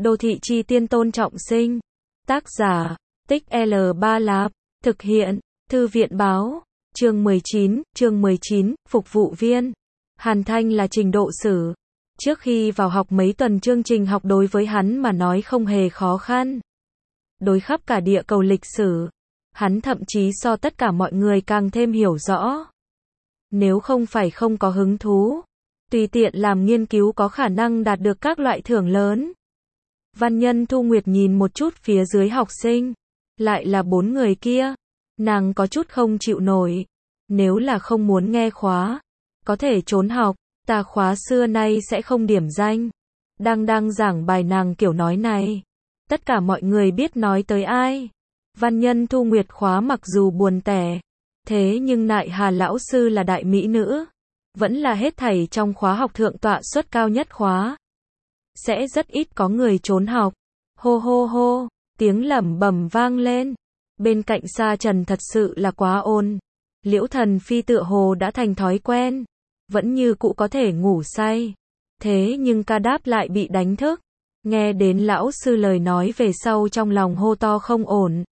Đô thị chi tiên Tôn Trọng Sinh. Tác giả, Tích L Ba Lạp. Thực hiện, Thư viện báo. Chương 19, Phục vụ viên. Hàn Thanh là trình độ sử. Trước khi vào học mấy tuần chương trình học đối với hắn mà nói không hề khó khăn. Đối khắp cả địa cầu lịch sử, hắn thậm chí so tất cả mọi người càng thêm hiểu rõ. Nếu không phải không có hứng thú, tùy tiện làm nghiên cứu có khả năng đạt được các loại thưởng lớn. Văn Nhân Thu Nguyệt nhìn một chút phía dưới học sinh, lại là 4 người kia, nàng có chút không chịu nổi. Nếu là không muốn nghe khóa, có thể trốn học, ta khóa xưa nay sẽ không điểm danh. Đang giảng bài nàng kiểu nói này, tất cả mọi người biết nói tới ai. Văn Nhân Thu Nguyệt khóa mặc dù buồn tẻ, thế nhưng Nại Hà lão sư là đại mỹ nữ, vẫn là hết thảy trong khóa học thượng tọa suất cao nhất khóa. Sẽ rất ít có người trốn học. Hô hô hô, tiếng lẩm bẩm vang lên. Bên cạnh Sa Trần thật sự là quá ồn. Liễu Thần Phi tựa hồ đã thành thói quen, vẫn như cũ có thể ngủ say. Thế nhưng Ca Đáp lại bị đánh thức. Nghe đến lão sư lời nói về sau trong lòng hô to không ổn.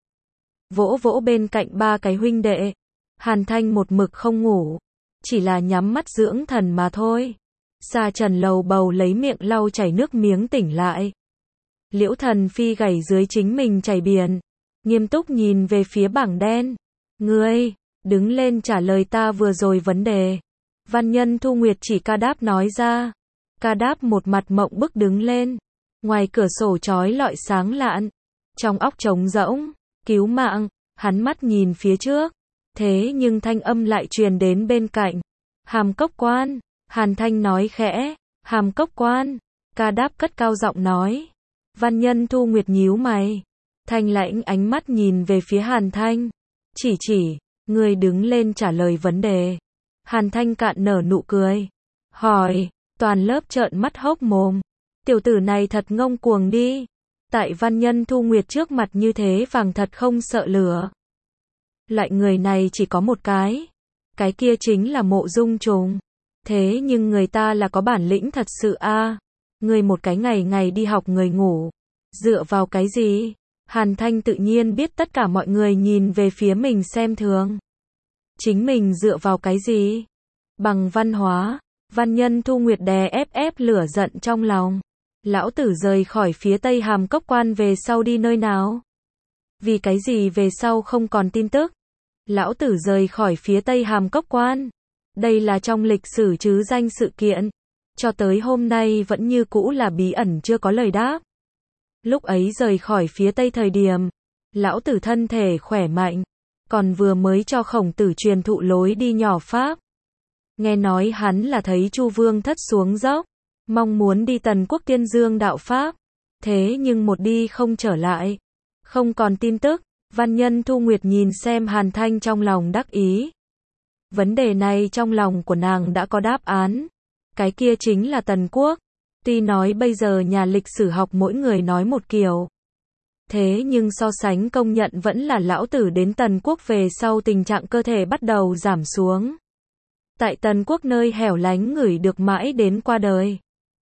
Vỗ vỗ bên cạnh 3 cái huynh đệ. Hàn Thanh một mực không ngủ, chỉ là nhắm mắt dưỡng thần mà thôi. Sa Trần lầu bầu lấy miệng lau chảy nước miếng tỉnh lại. Liễu Thần Phi gảy dưới chính mình chảy biển, nghiêm túc nhìn về phía bảng đen. Ngươi, đứng lên trả lời ta vừa rồi vấn đề. Văn Nhân Thu Nguyệt chỉ Ca Đáp nói ra. Ca Đáp một mặt mộng bức đứng lên. Ngoài cửa sổ chói lọi sáng lạn, trong óc trống rỗng. Cứu mạng, hắn mắt nhìn phía trước. Thế nhưng thanh âm lại truyền đến bên cạnh. Hàm Cốc Quan. Hàn Thanh nói khẽ. Hàm Cốc Quan. Ca Đáp cất cao giọng nói. Văn Nhân Thu Nguyệt nhíu mày. Thanh lãnh ánh mắt nhìn về phía Hàn Thanh. Chỉ, ngươi đứng lên trả lời vấn đề. Hàn Thanh cạn nở nụ cười. Hỏi, toàn lớp trợn mắt hốc mồm. Tiểu tử này thật ngông cuồng đi. Tại Văn Nhân Thu Nguyệt trước mặt như thế vàng thật không sợ lửa. Loại người này chỉ có một cái kia chính là Mộ Dung Trùng. Thế nhưng người ta là có bản lĩnh thật sự a. Người một cái ngày đi học người ngủ. Dựa vào cái gì? Hàn Thanh tự nhiên biết tất cả mọi người nhìn về phía mình xem thường. Chính mình dựa vào cái gì? Bằng văn hóa. Văn Nhân Thu Nguyệt đè ép lửa giận trong lòng. Lão tử rời khỏi phía Tây Hàm Cốc Quan về sau đi nơi nào? Vì cái gì về sau không còn tin tức? Lão tử rời khỏi phía Tây Hàm Cốc Quan. Đây là trong lịch sử chứ danh sự kiện. Cho tới hôm nay vẫn như cũ là bí ẩn chưa có lời đáp. Lúc ấy rời khỏi phía Tây thời điểm, lão tử thân thể khỏe mạnh, còn vừa mới cho Khổng Tử truyền thụ lối đi nhỏ Pháp. Nghe nói hắn là thấy Chu Vương Thất xuống dốc, mong muốn đi Tần Quốc Tiên Dương đạo Pháp. Thế nhưng một đi không trở lại, không còn tin tức. Văn Nhân Thu Nguyệt nhìn xem Hàn Thanh trong lòng đắc ý. Vấn đề này trong lòng của nàng đã có đáp án. Cái kia chính là Tần Quốc. Tuy nói bây giờ nhà lịch sử học mỗi người nói một kiểu. Thế nhưng so sánh công nhận vẫn là lão tử đến Tần Quốc về sau tình trạng cơ thể bắt đầu giảm xuống. Tại Tần Quốc nơi hẻo lánh ngửi được mãi đến qua đời.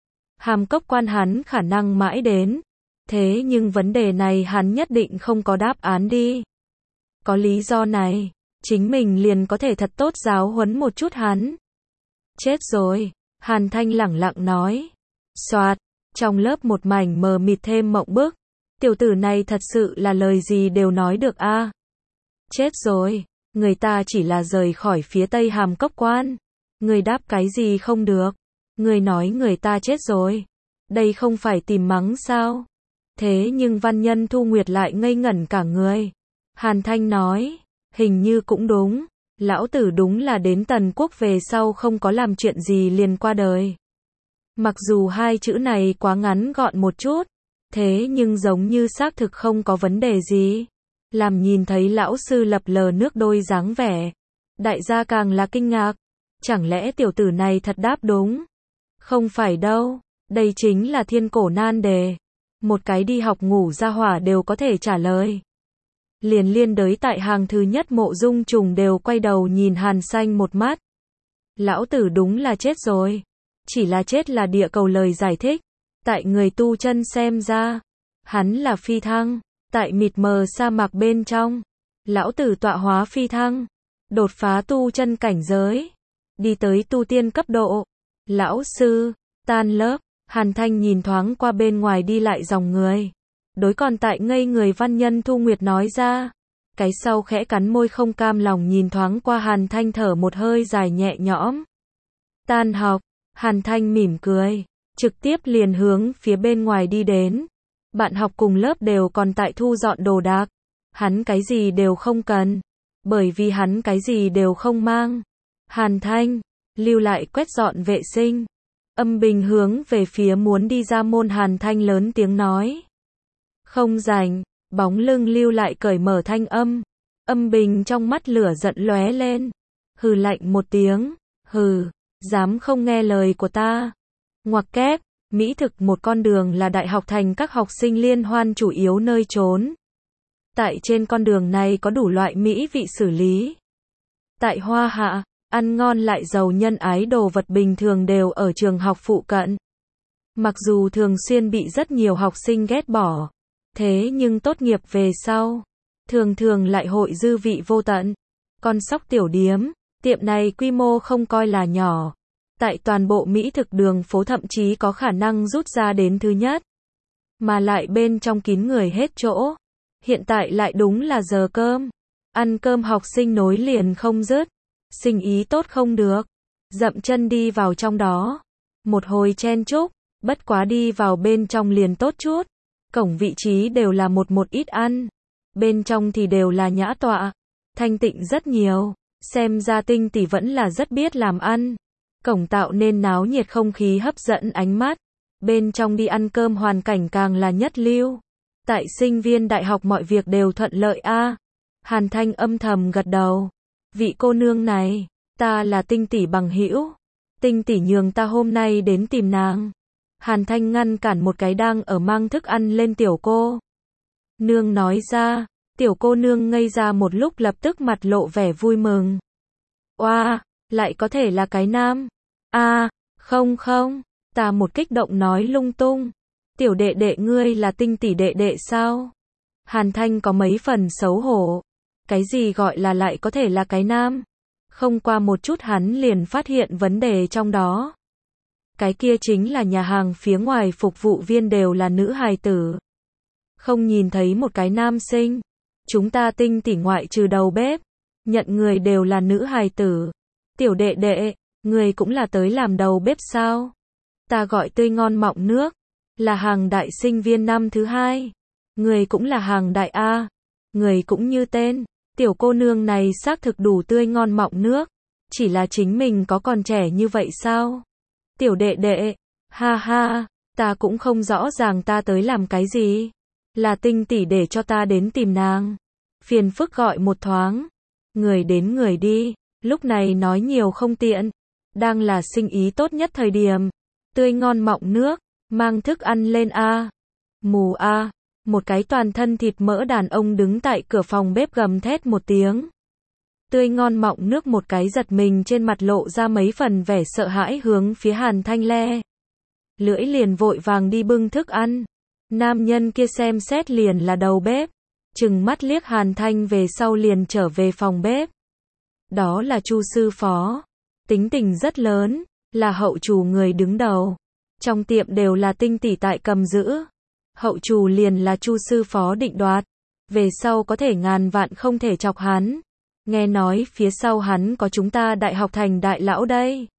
Hàm Cốc Quan hắn khả năng mãi đến. Thế nhưng vấn đề này hắn nhất định không có đáp án đi. Có lý do này, chính mình liền có thể thật tốt giáo huấn một chút hắn. Chết rồi, Hàn Thanh lẳng lặng nói. Soạt, trong lớp một mảnh mờ mịt thêm mộng bức. Tiểu tử này thật sự là lời gì đều nói được a. Chết rồi, người ta chỉ là rời khỏi phía Tây Hàm Cốc Quan. Người đáp cái gì không được. Người nói người ta chết rồi. Đây không phải tìm mắng sao? Thế nhưng Văn Nhân Thu Nguyệt lại ngây ngẩn cả người. Hàn Thanh nói, hình như cũng đúng. Lão tử đúng là đến Tần Quốc về sau không có làm chuyện gì liền qua đời. Mặc dù hai chữ này quá ngắn gọn một chút, thế nhưng giống như xác thực không có vấn đề gì. Làm nhìn thấy lão sư lập lờ nước đôi dáng vẻ. Đại gia càng là kinh ngạc. Chẳng lẽ tiểu tử này thật đáp đúng? Không phải đâu, đây chính là thiên cổ nan đề. Một cái đi học ngủ ra hỏa đều có thể trả lời. Liên đới tại hàng thứ nhất Mộ Dung Trùng đều quay đầu nhìn Hàn Xanh một mắt. Lão tử đúng là chết rồi. Chỉ là chết là địa cầu lời giải thích. Tại người tu chân xem ra, hắn là phi thăng. Tại mịt mờ sa mạc bên trong, lão tử tọa hóa phi thăng, đột phá tu chân cảnh giới, đi tới tu tiên cấp độ. Lão sư, tan lớp, Hàn Thanh nhìn thoáng qua bên ngoài đi lại dòng người. Đối còn tại ngây người Văn Nhân Thu Nguyệt nói ra. Cái sau khẽ cắn môi không cam lòng nhìn thoáng qua Hàn Thanh thở một hơi dài nhẹ nhõm. Tan học, Hàn Thanh mỉm cười, trực tiếp liền hướng phía bên ngoài đi đến. Bạn học cùng lớp đều còn tại thu dọn đồ đạc. Hắn cái gì đều không cần, bởi vì hắn cái gì đều không mang. Hàn Thanh, lưu lại quét dọn vệ sinh. Âm Bình hướng về phía muốn đi ra môn Hàn Thanh lớn tiếng nói. Không rảnh, bóng lưng lưu lại cởi mở thanh âm. Âm Bình trong mắt lửa giận lóe lên. Hừ lạnh một tiếng, hừ, dám không nghe lời của ta. Ngoặc kép, mỹ thực một con đường là đại học thành các học sinh liên hoan chủ yếu nơi trốn. Tại trên con đường này có đủ loại mỹ vị xử lý. Tại Hoa Hạ, ăn ngon lại giàu nhân ái đồ vật bình thường đều ở trường học phụ cận. Mặc dù thường xuyên bị rất nhiều học sinh ghét bỏ, thế nhưng tốt nghiệp về sau, thường thường lại hội dư vị vô tận. Con Sóc tiểu điếm, tiệm này quy mô không coi là nhỏ. Tại toàn bộ mỹ thực đường phố thậm chí có khả năng rút ra đến thứ nhất. Mà lại bên trong kín người hết chỗ. Hiện tại lại đúng là giờ cơm. Ăn cơm học sinh nối liền không dứt. Sinh ý tốt không được. Dậm chân đi vào trong đó. Một hồi chen chúc, bất quá đi vào bên trong liền tốt chút. Cổng vị trí đều là một ít ăn. Bên trong thì đều là nhã tọa. Thanh tịnh rất nhiều. Xem ra Tinh tỷ vẫn là rất biết làm ăn. Cổng tạo nên náo nhiệt không khí hấp dẫn ánh mắt. Bên trong đi ăn cơm hoàn cảnh càng là nhất lưu. Tại sinh viên đại học mọi việc đều thuận lợi a. Hàn Thanh âm thầm gật đầu. Vị cô nương này, ta là Tinh tỷ bằng hữu. Tinh tỷ nhường ta hôm nay đến tìm nàng. Hàn Thanh ngăn cản một cái đang ở mang thức ăn lên tiểu cô nương nói ra. Tiểu cô nương ngây ra một lúc lập tức mặt lộ vẻ vui mừng. Oa, lại có thể là cái nam. Không, ta một kích động nói lung tung. Tiểu đệ đệ ngươi là Tinh tỷ đệ đệ sao? Hàn Thanh có mấy phần xấu hổ. Cái gì gọi là lại có thể là cái nam? Không qua một chút hắn liền phát hiện vấn đề trong đó. Cái kia chính là nhà hàng phía ngoài phục vụ viên đều là nữ hài tử. Không nhìn thấy một cái nam sinh. Chúng ta Tinh tỷ ngoại trừ đầu bếp, nhận người đều là nữ hài tử. Tiểu đệ đệ, người cũng là tới làm đầu bếp sao? Ta gọi tươi ngon mọng nước, là hàng đại sinh viên năm thứ 2. Người cũng là hàng đại A. Người cũng như tên, tiểu cô nương này xác thực đủ tươi ngon mọng nước. Chỉ là chính mình có còn trẻ như vậy sao? Tiểu đệ đệ, ha ha, ta cũng không rõ ràng ta tới làm cái gì. Là Tinh tỷ để cho ta đến tìm nàng. Phiền phức gọi một thoáng. Người đến người đi, lúc này nói nhiều không tiện. Đang là sinh ý tốt nhất thời điểm. Tươi ngon mọng nước, mang thức ăn lên a. Mù a, một cái toàn thân thịt mỡ đàn ông đứng tại cửa phòng bếp gầm thét một tiếng. Tươi ngon mọng nước một cái giật mình trên mặt lộ ra mấy phần vẻ sợ hãi hướng phía Hàn Thanh le. Lưỡi liền vội vàng đi bưng thức ăn. Nam nhân kia xem xét liền là đầu bếp. Chừng mắt liếc Hàn Thanh về sau liền trở về phòng bếp. Đó là Chu sư phó. Tính tình rất lớn, là hậu chủ người đứng đầu. Trong tiệm đều là Tinh tỷ tại cầm giữ. Hậu chủ liền là Chu sư phó định đoạt. Về sau có thể ngàn vạn không thể chọc hắn. Nghe nói phía sau hắn có chúng ta đại học thành đại lão đây.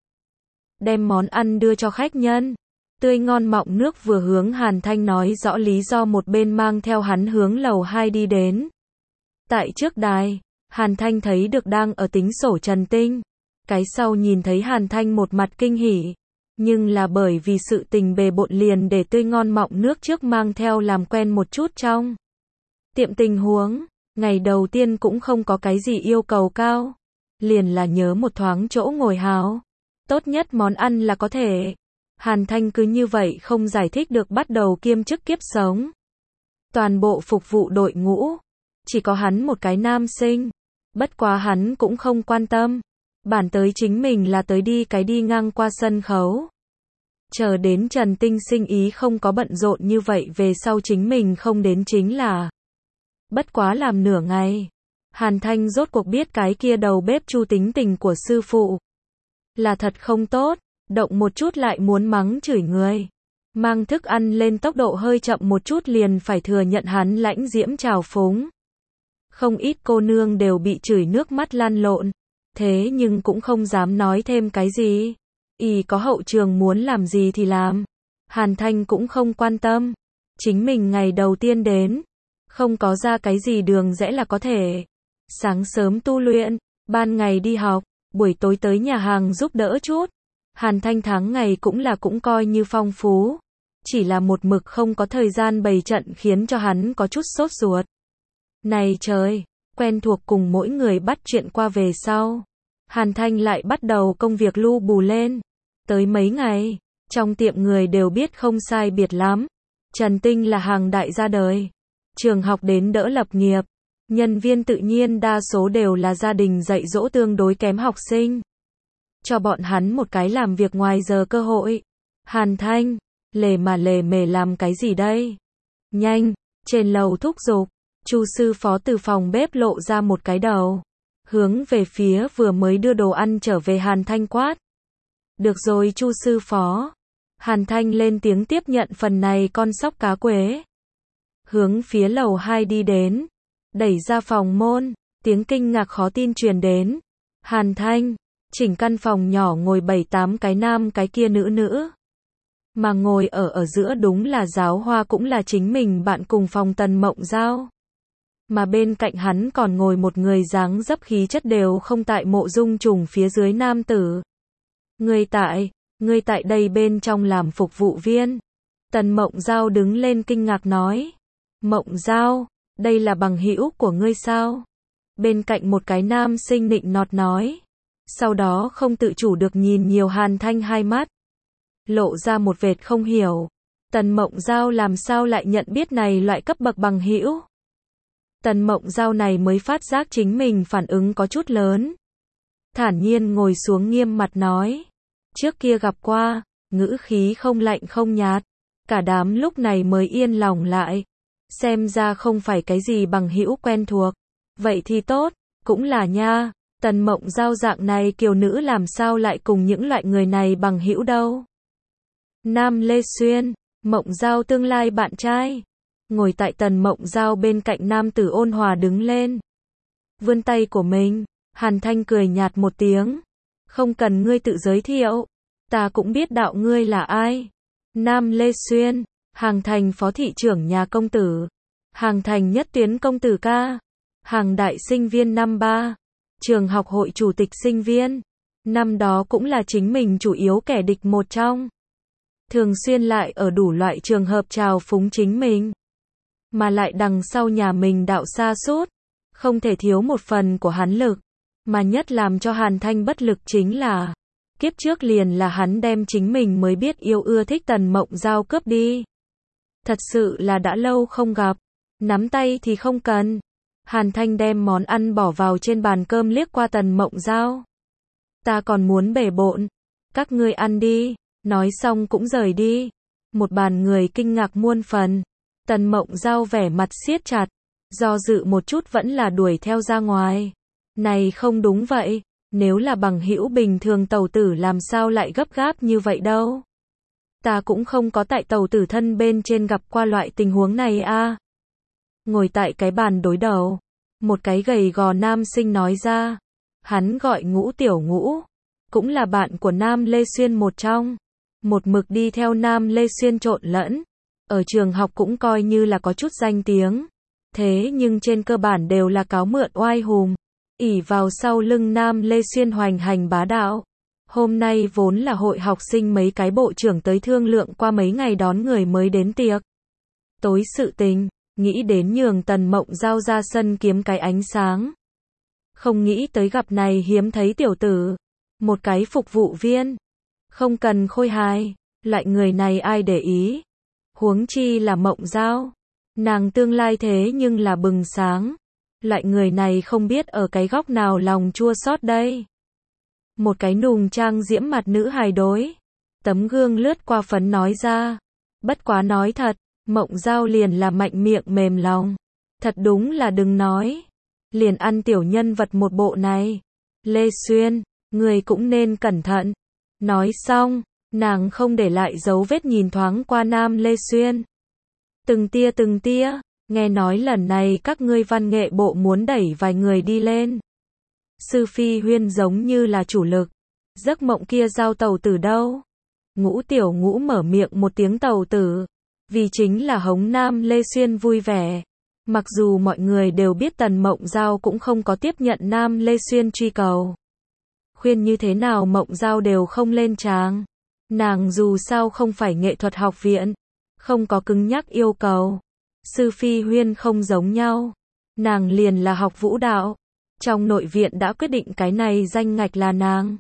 Đem món ăn đưa cho khách nhân. Tươi ngon mọng nước vừa hướng Hàn Thanh nói rõ lý do một bên mang theo hắn hướng lầu 2 đi đến. Tại trước đài, Hàn Thanh thấy được đang ở tính sổ Trần Tinh. Cái sau nhìn thấy Hàn Thanh một mặt kinh hỉ. Nhưng là bởi vì sự tình bề bộn liền để tươi ngon mọng nước trước mang theo làm quen một chút trong tiệm tình huống. Ngày đầu tiên cũng không có cái gì yêu cầu cao. Liền là nhớ một thoáng chỗ ngồi hào. Tốt nhất món ăn là có thể. Hàn Thanh cứ như vậy không giải thích được bắt đầu kiêm chức kiếp sống. Toàn bộ phục vụ đội ngũ. Chỉ có hắn một cái nam sinh. Bất quá hắn cũng không quan tâm. Bản tới chính mình là tới đi ngang qua sân khấu. Chờ đến Trần Tinh sinh ý không có bận rộn như vậy về sau chính mình không đến chính là. Bất quá làm nửa ngày. Hàn Thanh rốt cuộc biết cái kia đầu bếp Chu tính tình của sư phụ. Là thật không tốt, động một chút lại muốn mắng chửi người. Mang thức ăn lên tốc độ hơi chậm một chút liền phải thừa nhận hắn lãnh diễm trào phúng. Không ít cô nương đều bị chửi nước mắt lăn lộn. Thế nhưng cũng không dám nói thêm cái gì. Có hậu trường muốn làm gì thì làm. Hàn Thanh cũng không quan tâm. Chính mình ngày đầu tiên đến. Không có ra cái gì đường rẽ là có thể. Sáng sớm tu luyện, ban ngày đi học, buổi tối tới nhà hàng giúp đỡ chút. Hàn Thanh tháng ngày cũng coi như phong phú. Chỉ là một mực không có thời gian bày trận khiến cho hắn có chút sốt ruột. Này trời, quen thuộc cùng mỗi người bắt chuyện qua về sau. Hàn Thanh lại bắt đầu công việc lu bù lên. Tới mấy ngày, trong tiệm người đều biết không sai biệt lắm. Trần Tinh là hàng đại ra đời. Trường học đến đỡ lập nghiệp. Nhân viên tự nhiên đa số đều là gia đình dạy dỗ tương đối kém học sinh. Cho bọn hắn một cái làm việc ngoài giờ cơ hội. Hàn Thanh, lề mề làm cái gì đây? Nhanh, trên lầu thúc giục. Chu sư phó từ phòng bếp lộ ra một cái đầu. Hướng về phía vừa mới đưa đồ ăn trở về Hàn Thanh quát. Được rồi Chu sư phó. Hàn Thanh lên tiếng tiếp nhận phần này con sóc cá quế. Hướng phía lầu 2 đi đến. Đẩy ra phòng môn. Tiếng kinh ngạc khó tin truyền đến. Hàn Thanh, chỉnh căn phòng nhỏ ngồi 7-8 cái nam cái kia nữ. Mà ngồi ở giữa đúng là Giáo Hoa cũng là chính mình bạn cùng phòng Tần Mộng Giao. Mà bên cạnh hắn còn ngồi một người dáng dấp khí chất đều không tại Mộ Dung Trùng phía dưới nam tử. Ngươi tại đây bên trong làm phục vụ viên. Tần Mộng Giao đứng lên kinh ngạc nói. Mộng Giao, đây là bằng hữu của ngươi sao? Bên cạnh một cái nam sinh nịnh nọt nói. Sau đó không tự chủ được nhìn nhiều Hàn Thanh hai mắt. Lộ ra một vệt không hiểu. Tần Mộng Giao làm sao lại nhận biết này loại cấp bậc bằng hữu? Tần Mộng Giao này mới phát giác chính mình phản ứng có chút lớn. Thản nhiên ngồi xuống nghiêm mặt nói. Trước kia gặp qua, ngữ khí không lạnh không nhạt. Cả đám lúc này mới yên lòng lại. Xem ra không phải cái gì bằng hữu quen thuộc. Vậy thì tốt, cũng là nha. Tần Mộng Giao dạng này kiều nữ làm sao lại cùng những loại người này bằng hữu đâu. Nam Lê Xuyên, Mộng Giao tương lai bạn trai. Ngồi tại Tần Mộng Giao bên cạnh nam tử ôn hòa đứng lên. Vươn tay của mình, Hàn Thanh cười nhạt một tiếng. Không cần ngươi tự giới thiệu, ta cũng biết đạo ngươi là ai. Nam Lê Xuyên, Hàng Thành phó thị trưởng nhà công tử. Hàng Thành nhất tuyến công tử ca. Hàng đại sinh viên năm 3. Trường học hội chủ tịch sinh viên. Năm đó cũng là chính mình chủ yếu kẻ địch một trong. Thường xuyên lại ở đủ loại trường hợp trào phúng chính mình. Mà lại đằng sau nhà mình đạo xa sút không thể thiếu một phần của hắn lực. Mà nhất làm cho Hàn Thanh bất lực chính là kiếp trước liền là hắn đem chính mình mới biết yêu ưa thích Tần Mộng Giao cướp đi. Thật sự là đã lâu không gặp. Nắm tay thì không cần. Hàn Thanh đem món ăn bỏ vào trên bàn cơm liếc qua Tần Mộng Giao. Ta còn muốn bể bộn. Các ngươi ăn đi. Nói xong cũng rời đi. Một bàn người kinh ngạc muôn phần. Tần Mộng Giao vẻ mặt siết chặt. Do dự một chút vẫn là đuổi theo ra ngoài. Này không đúng vậy. Nếu là bằng hữu bình thường tàu tử làm sao lại gấp gáp như vậy đâu. Ta cũng không có tại tàu tử thân bên trên gặp qua loại tình huống này a. Ngồi tại cái bàn đối đầu. Một cái gầy gò nam sinh nói ra. Hắn gọi Ngũ Tiểu Ngũ. Cũng là bạn của Nam Lê Xuyên một trong. Một mực đi theo Nam Lê Xuyên trộn lẫn. Ở trường học cũng coi như là có chút danh tiếng. Thế nhưng trên cơ bản đều là cáo mượn oai hùng. Ỷ vào sau lưng Nam Lê Xuyên hoành hành bá đạo. Hôm nay vốn là hội học sinh mấy cái bộ trưởng tới thương lượng qua mấy ngày đón người mới đến tiệc. Tối sự tình, nghĩ đến nhường Tần Mộng Giao ra sân kiếm cái ánh sáng. Không nghĩ tới gặp này hiếm thấy tiểu tử. Một cái phục vụ viên. Không cần khôi hài. Loại người này ai để ý. Huống chi là Mộng Giao. Nàng tương lai thế nhưng là bừng sáng. Loại người này không biết ở cái góc nào lòng chua xót đây. Một cái nùng trang diễm mặt nữ hài đối. Tấm gương lướt qua phấn nói ra. Bất quá nói thật, Mộng Giao liền là mạnh miệng mềm lòng. Thật đúng là đừng nói. Liền ăn tiểu nhân vật một bộ này. Lê Xuyên, người cũng nên cẩn thận. Nói xong, nàng không để lại dấu vết nhìn thoáng qua Nam Lê Xuyên. Từng tia, nghe nói lần này các ngươi văn nghệ bộ muốn đẩy vài người đi lên. Sư Phi Huyên giống như là chủ lực. Giấc mộng kia giao tàu tử đâu? Ngũ Tiểu Ngũ mở miệng một tiếng tàu tử. Vì chính là hống Nam Lê Xuyên vui vẻ. Mặc dù mọi người đều biết Tần Mộng Giao cũng không có tiếp nhận Nam Lê Xuyên truy cầu. Khuyên như thế nào Mộng Giao đều không lên tràng. Nàng dù sao không phải nghệ thuật học viện. Không có cứng nhắc yêu cầu. Sư Phi Huyên không giống nhau. Nàng liền là học vũ đạo. Trong nội viện đã quyết định cái này danh ngạch là nàng.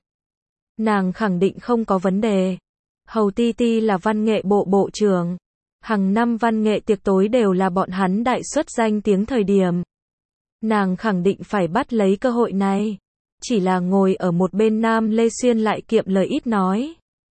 Nàng khẳng định không có vấn đề. Hầu Ti Ti là văn nghệ bộ bộ trưởng. Hàng năm văn nghệ tiệc tối đều là bọn hắn đại xuất danh tiếng thời điểm. Nàng khẳng định phải bắt lấy cơ hội này. Chỉ là ngồi ở một bên Nam Lê Xuyên lại kiệm lời ít nói.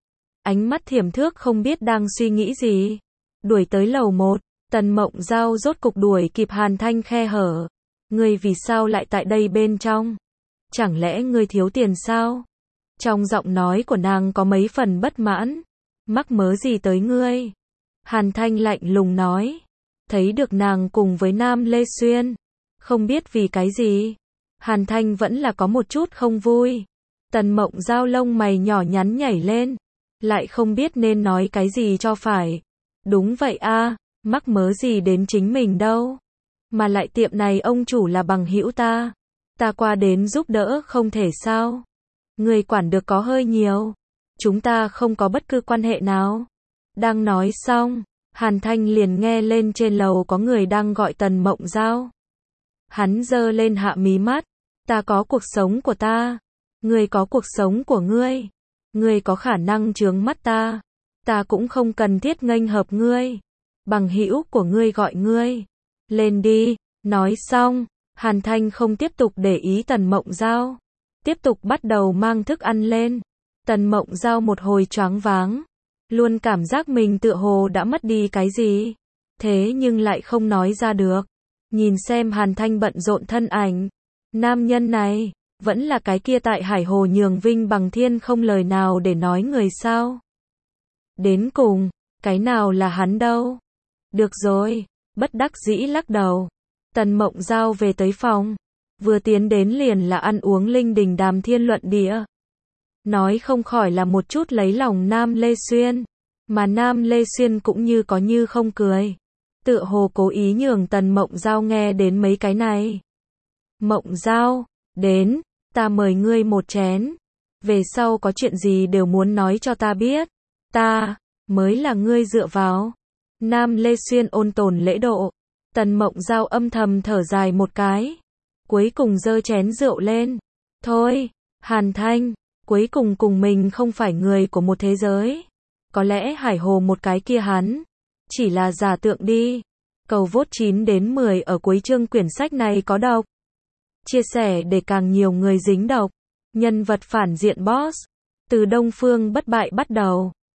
Ánh mắt thiểm thước không biết đang suy nghĩ gì. Đuổi tới lầu 1, Tần Mộng Giao rốt cục đuổi kịp Hàn Thanh khe hở. Ngươi vì sao lại tại đây bên trong? Chẳng lẽ ngươi thiếu tiền sao? Trong giọng nói của nàng có mấy phần bất mãn. Mắc mớ gì tới ngươi? Hàn Thanh lạnh lùng nói. Thấy được nàng cùng với Nam Lê Xuyên. Không biết vì cái gì. Hàn Thanh vẫn là có một chút không vui. Tần Mộng Giao lông mày nhỏ nhắn nhảy lên. Lại không biết nên nói cái gì cho phải. Đúng vậy a, mắc mớ gì đến chính mình đâu. Mà lại tiệm này ông chủ là bằng hữu ta. Ta qua đến giúp đỡ không thể sao. Người quản được có hơi nhiều. Chúng ta không có bất cứ quan hệ nào. Đang nói xong, Hàn Thanh liền nghe lên trên lầu có người đang gọi Tần Mộng Giao. Hắn giơ lên hạ mí mắt. Ta có cuộc sống của ta. Ngươi có cuộc sống của ngươi. Ngươi có khả năng chướng mắt ta. Ta cũng không cần thiết nghênh hợp ngươi. Bằng hữu của ngươi gọi ngươi. Lên đi. Nói xong, Hàn Thanh không tiếp tục để ý Tần Mộng Giao. Tiếp tục bắt đầu mang thức ăn lên. Tần Mộng Giao một hồi choáng váng. Luôn cảm giác mình tựa hồ đã mất đi cái gì. Thế nhưng lại không nói ra được. Nhìn xem Hàn Thanh bận rộn thân ảnh. Nam nhân này, vẫn là cái kia tại Hải Hồ nhường vinh bằng thiên không lời nào để nói người sao. Đến cùng, cái nào là hắn đâu. Được rồi, bất đắc dĩ lắc đầu. Tần Mộng Giao về tới phòng. Vừa tiến đến liền là ăn uống linh đình đàm thiên luận địa. Nói không khỏi là một chút lấy lòng Nam Lê Xuyên. Mà Nam Lê Xuyên cũng như có như không cười. Tựa hồ cố ý nhường Tần Mộng Giao nghe đến mấy cái này. Mộng Giao, đến, ta mời ngươi một chén. Về sau có chuyện gì đều muốn nói cho ta biết. Ta, mới là ngươi dựa vào. Nam Lê Xuyên ôn tồn lễ độ. Tần Mộng Giao âm thầm thở dài một cái. Cuối cùng giơ chén rượu lên. Thôi, Hàn Thanh, cuối cùng cùng mình không phải người của một thế giới. Có lẽ Hải Hồ một cái kia hắn. Chỉ là giả tượng đi. Cầu vote 9 đến 10 ở cuối chương quyển sách này có độc. Chia sẻ để càng nhiều người dính độc. Nhân vật phản diện boss. Từ Đông Phương bất bại bắt đầu.